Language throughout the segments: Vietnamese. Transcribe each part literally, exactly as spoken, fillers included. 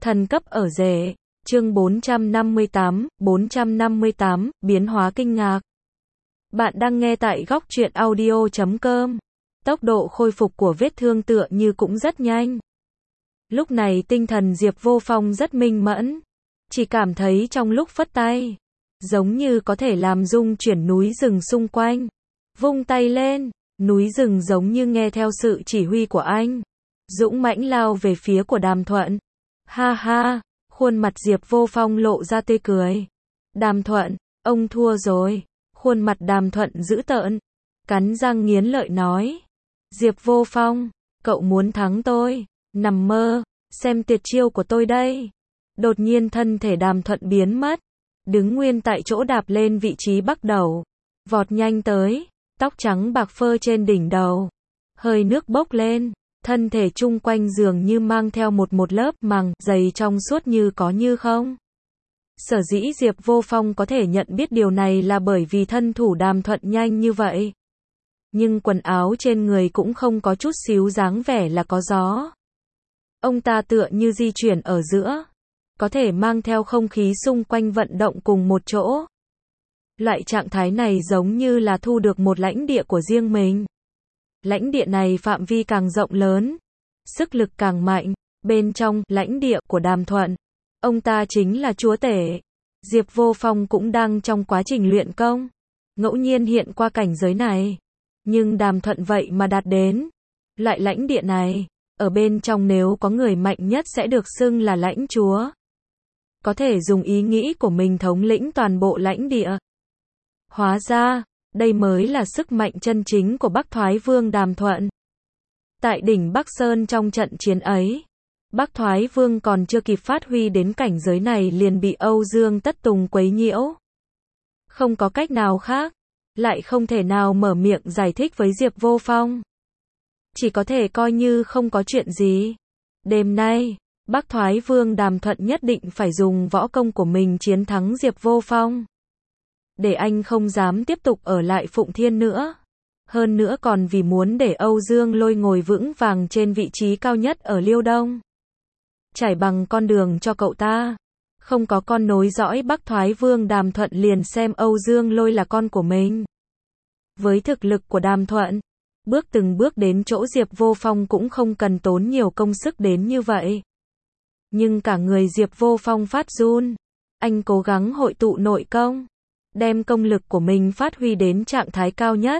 Thần cấp ở rể, chương bốn trăm năm mươi tám, bốn trăm năm mươi tám, biến hóa kinh ngạc. Bạn đang nghe tại góc truyện audio chấm com. Tốc độ khôi phục của vết thương tựa như cũng rất nhanh. Lúc này tinh thần Diệp Vô Phong rất minh mẫn. Chỉ cảm thấy trong lúc phất tay, giống như có thể làm rung chuyển núi rừng xung quanh. Vung tay lên, núi rừng giống như nghe theo sự chỉ huy của anh. Dũng mãnh lao về phía của Đàm Thuận. Ha ha, khuôn mặt Diệp Vô Phong lộ ra tươi cười. Đàm Thuận, ông thua rồi. Khuôn mặt Đàm Thuận dữ tợn, cắn răng nghiến lợi nói. Diệp Vô Phong, cậu muốn thắng tôi, nằm mơ, xem tuyệt chiêu của tôi đây. Đột nhiên thân thể Đàm Thuận biến mất, đứng nguyên tại chỗ đạp lên vị trí bắt đầu, vọt nhanh tới, tóc trắng bạc phơ trên đỉnh đầu, hơi nước bốc lên, thân thể chung quanh dường như mang theo một một lớp màng dày trong suốt như có như không. Sở dĩ Diệp Vô Phong có thể nhận biết điều này là bởi vì thân thủ Đàm Thuận nhanh như vậy. Nhưng quần áo trên người cũng không có chút xíu dáng vẻ là có gió. Ông ta tựa như di chuyển ở giữa, có thể mang theo không khí xung quanh vận động cùng một chỗ. Loại trạng thái này giống như là thu được một lãnh địa của riêng mình. Lãnh địa này phạm vi càng rộng lớn, sức lực càng mạnh, bên trong lãnh địa của Đàm Thuận, ông ta chính là chúa tể. Diệp Vô Phong cũng đang trong quá trình luyện công, ngẫu nhiên hiện qua cảnh giới này. Nhưng Đàm Thuận vậy mà đạt đến loại lãnh địa này, ở bên trong nếu có người mạnh nhất sẽ được xưng là lãnh chúa. Có thể dùng ý nghĩ của mình thống lĩnh toàn bộ lãnh địa. Hóa ra, đây mới là sức mạnh chân chính của Bắc Thoái Vương Đàm Thuận. Tại đỉnh Bắc Sơn trong trận chiến ấy, Bắc Thoái Vương còn chưa kịp phát huy đến cảnh giới này liền bị Âu Dương Tất Tùng quấy nhiễu. Không có cách nào khác, lại không thể nào mở miệng giải thích với Diệp Vô Phong. Chỉ có thể coi như không có chuyện gì. Đêm nay, Bắc Thoái Vương Đàm Thuận nhất định phải dùng võ công của mình chiến thắng Diệp Vô Phong. Để anh không dám tiếp tục ở lại Phụng Thiên nữa. Hơn nữa còn vì muốn để Âu Dương Lôi ngồi vững vàng trên vị trí cao nhất ở Liêu Đông. Trải bằng con đường cho cậu ta. Không có con nối dõi Bắc Thoái Vương Đàm Thuận liền xem Âu Dương Lôi là con của mình. Với thực lực của Đàm Thuận, bước từng bước đến chỗ Diệp Vô Phong cũng không cần tốn nhiều công sức đến như vậy. Nhưng cả người Diệp Vô Phong phát run. Anh cố gắng hội tụ nội công, đem công lực của mình phát huy đến trạng thái cao nhất.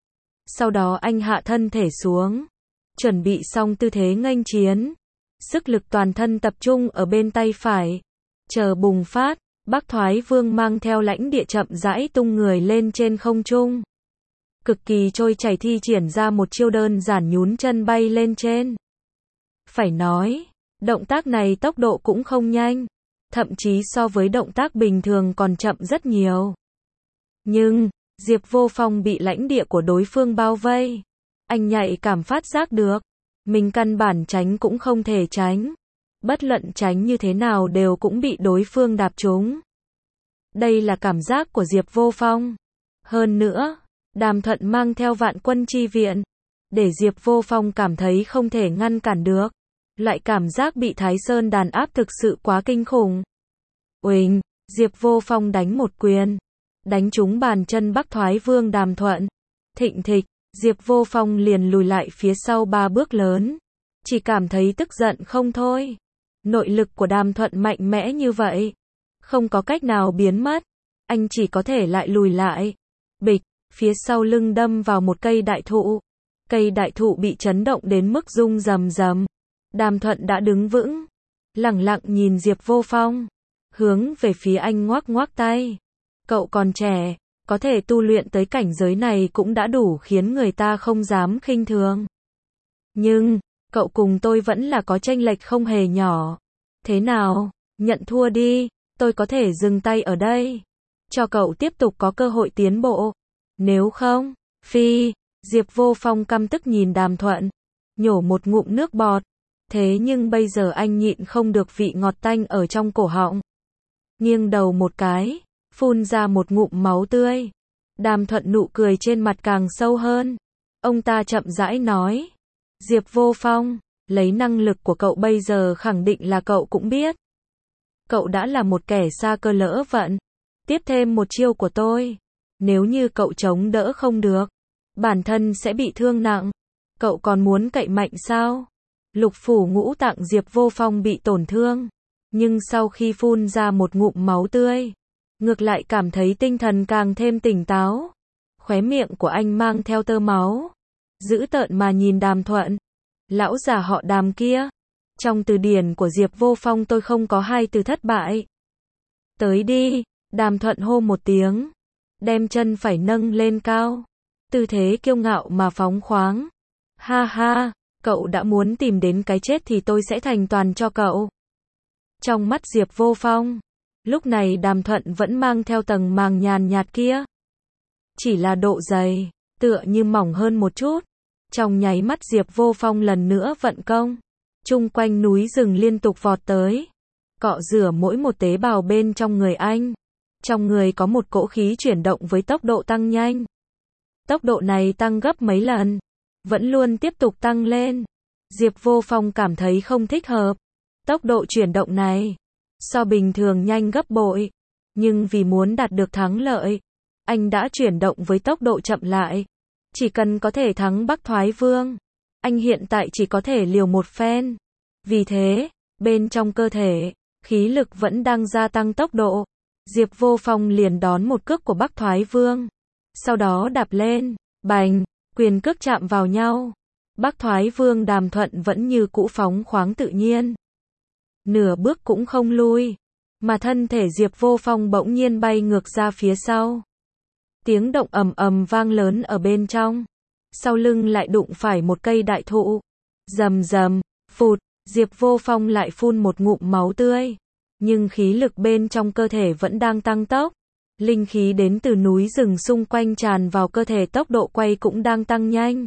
Sau đó anh hạ thân thể xuống, chuẩn bị xong tư thế nghênh chiến. Sức lực toàn thân tập trung ở bên tay phải. Chờ bùng phát, Bắc Thoái Vương mang theo lãnh địa chậm rãi tung người lên trên không trung. Cực kỳ trôi chảy thi triển ra một chiêu đơn giản nhún chân bay lên trên. Phải nói, động tác này tốc độ cũng không nhanh, thậm chí so với động tác bình thường còn chậm rất nhiều. Nhưng, Diệp Vô Phong bị lãnh địa của đối phương bao vây. Anh nhạy cảm phát giác được, mình căn bản tránh cũng không thể tránh. Bất luận tránh như thế nào đều cũng bị đối phương đạp trúng. Đây là cảm giác của Diệp Vô Phong. Hơn nữa, Đàm Thuận mang theo vạn quân chi viện, để Diệp Vô Phong cảm thấy không thể ngăn cản được. Loại cảm giác bị Thái Sơn đàn áp thực sự quá kinh khủng. Uỳnh, Diệp Vô Phong đánh một quyền, đánh trúng bàn chân Bắc Thoái Vương Đàm Thuận. Thịnh thịch, Diệp Vô Phong liền lùi lại phía sau ba bước lớn. Chỉ cảm thấy tức giận không thôi. Nội lực của Đàm Thuận mạnh mẽ như vậy, không có cách nào biến mất. Anh chỉ có thể lại lùi lại. Bịch, phía sau lưng đâm vào một cây đại thụ. Cây đại thụ bị chấn động đến mức rung rầm rầm. Đàm Thuận đã đứng vững, lẳng lặng nhìn Diệp Vô Phong, hướng về phía anh ngoắc ngoắc tay. Cậu còn trẻ, có thể tu luyện tới cảnh giới này cũng đã đủ khiến người ta không dám khinh thường. Nhưng, cậu cùng tôi vẫn là có chênh lệch không hề nhỏ. Thế nào, nhận thua đi, tôi có thể dừng tay ở đây, cho cậu tiếp tục có cơ hội tiến bộ. Nếu không, phi, Diệp Vô Phong căm tức nhìn Đàm Thuận, nhổ một ngụm nước bọt. Thế nhưng bây giờ anh nhịn không được vị ngọt tanh ở trong cổ họng. Nghiêng đầu một cái, phun ra một ngụm máu tươi. Đàm Thuận nụ cười trên mặt càng sâu hơn. Ông ta chậm rãi nói. Diệp Vô Phong, Lấy năng lực của cậu bây giờ khẳng định là cậu cũng biết. Cậu đã là một kẻ sa cơ lỡ vận. Tiếp thêm một chiêu của tôi. Nếu như cậu chống đỡ không được, bản thân sẽ bị thương nặng. Cậu còn muốn cậy mạnh sao? Lục phủ ngũ tạng Diệp Vô Phong bị tổn thương. Nhưng sau khi phun ra một ngụm máu tươi, ngược lại cảm thấy tinh thần càng thêm tỉnh táo. Khóe miệng của anh mang theo tơ máu. Dữ tợn mà nhìn Đàm Thuận. Lão già họ Đàm kia. Trong từ điển của Diệp Vô Phong tôi không có hai từ thất bại. Tới đi, Đàm Thuận hô một tiếng. Đem chân phải nâng lên cao. Tư thế kiêu ngạo mà phóng khoáng. Ha ha, cậu đã muốn tìm đến cái chết thì tôi sẽ thành toàn cho cậu. Trong mắt Diệp Vô Phong, lúc này Đàm Thuận vẫn mang theo tầng màng nhàn nhạt kia. Chỉ là độ dày, tựa như mỏng hơn một chút. Trong nháy mắt Diệp Vô Phong lần nữa vận công. Chung quanh núi rừng liên tục vọt tới. Cọ rửa mỗi một tế bào bên trong người anh. Trong người có một cỗ khí chuyển động với tốc độ tăng nhanh. Tốc độ này tăng gấp mấy lần. Vẫn luôn tiếp tục tăng lên. Diệp Vô Phong cảm thấy không thích hợp. Tốc độ chuyển động này so bình thường nhanh gấp bội. Nhưng vì muốn đạt được thắng lợi, anh đã chuyển động với tốc độ chậm lại. Chỉ cần có thể thắng Bắc Thoái Vương, anh hiện tại chỉ có thể liều một phen. Vì thế, bên trong cơ thể, khí lực vẫn đang gia tăng tốc độ. Diệp Vô Phong liền đón một cước của Bắc Thoái Vương. Sau đó đạp lên, bành, quyền cước chạm vào nhau. Bắc Thoái Vương Đàm Thuận vẫn như cũ phóng khoáng tự nhiên. Nửa bước cũng không lui. Mà thân thể Diệp Vô Phong bỗng nhiên bay ngược ra phía sau. Tiếng động ầm ầm vang lớn ở bên trong. Sau lưng lại đụng phải một cây đại thụ. Rầm rầm, phụt, Diệp Vô Phong lại phun một ngụm máu tươi. Nhưng khí lực bên trong cơ thể vẫn đang tăng tốc. Linh khí đến từ núi rừng xung quanh tràn vào cơ thể, tốc độ quay cũng đang tăng nhanh.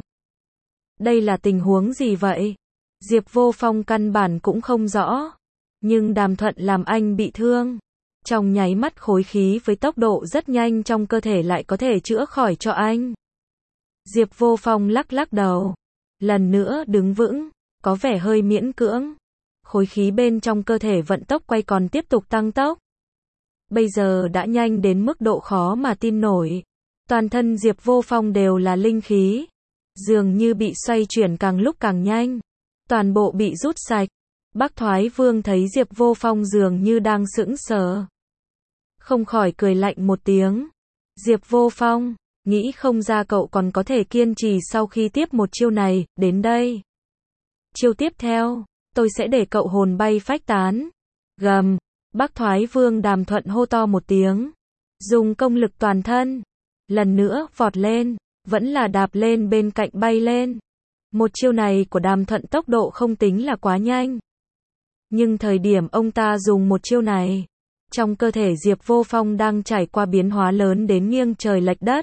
Đây là tình huống gì vậy? Diệp Vô Phong căn bản cũng không rõ. Nhưng Đàm Thuận làm anh bị thương. Trong nháy mắt khối khí với tốc độ rất nhanh trong cơ thể lại có thể chữa khỏi cho anh. Diệp Vô Phong lắc lắc đầu. Lần nữa đứng vững, có vẻ hơi miễn cưỡng. Khối khí bên trong cơ thể vận tốc quay còn tiếp tục tăng tốc. Bây giờ đã nhanh đến mức độ khó mà tin nổi. Toàn thân Diệp Vô Phong đều là linh khí. Dường như bị xoay chuyển càng lúc càng nhanh. Toàn bộ bị rút sạch. Bắc Thoái Vương thấy Diệp Vô Phong dường như đang sững sờ. Không khỏi cười lạnh một tiếng. Diệp Vô Phong, nghĩ không ra cậu còn có thể kiên trì sau khi tiếp một chiêu này, đến đây. Chiêu tiếp theo, tôi sẽ để cậu hồn bay phách tán. Gầm, Bắc Thoái Vương Đàm Thuận hô to một tiếng. Dùng công lực toàn thân. Lần nữa vọt lên, vẫn là đạp lên bên cạnh bay lên. Một chiêu này của Đàm Thuận tốc độ không tính là quá nhanh. Nhưng thời điểm ông ta dùng một chiêu này, trong cơ thể Diệp Vô Phong đang trải qua biến hóa lớn đến nghiêng trời lệch đất.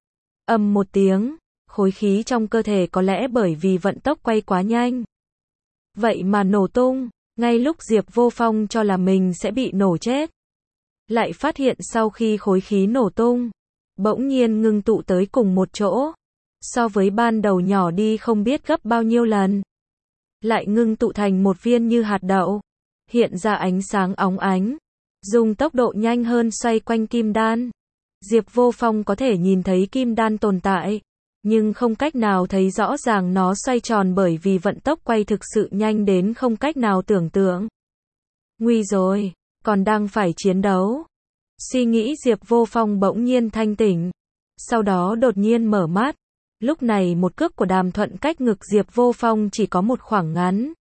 Ầm một tiếng, khối khí trong cơ thể có lẽ bởi vì vận tốc quay quá nhanh. Vậy mà nổ tung, ngay lúc Diệp Vô Phong cho là mình sẽ bị nổ chết. Lại phát hiện sau khi khối khí nổ tung, bỗng nhiên ngưng tụ tới cùng một chỗ. So với ban đầu nhỏ đi không biết gấp bao nhiêu lần. Lại ngưng tụ thành một viên như hạt đậu. Hiện ra ánh sáng óng ánh. Dùng tốc độ nhanh hơn xoay quanh kim đan. Diệp Vô Phong có thể nhìn thấy kim đan tồn tại. Nhưng không cách nào thấy rõ ràng nó xoay tròn bởi vì vận tốc quay thực sự nhanh đến không cách nào tưởng tượng. Nguy rồi, còn đang phải chiến đấu. Suy nghĩ Diệp Vô Phong bỗng nhiên thanh tỉnh. Sau đó đột nhiên mở mắt. Lúc này một cước của Đàm Thuận cách ngực Diệp Vô Phong chỉ có một khoảng ngắn.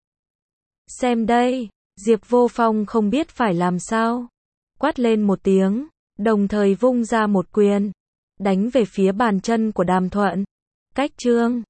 Xem đây, Diệp Vô Phong không biết phải làm sao. Quát lên một tiếng, đồng thời vung ra một quyền. Đánh về phía bàn chân của Đàm Thuận. Cách chương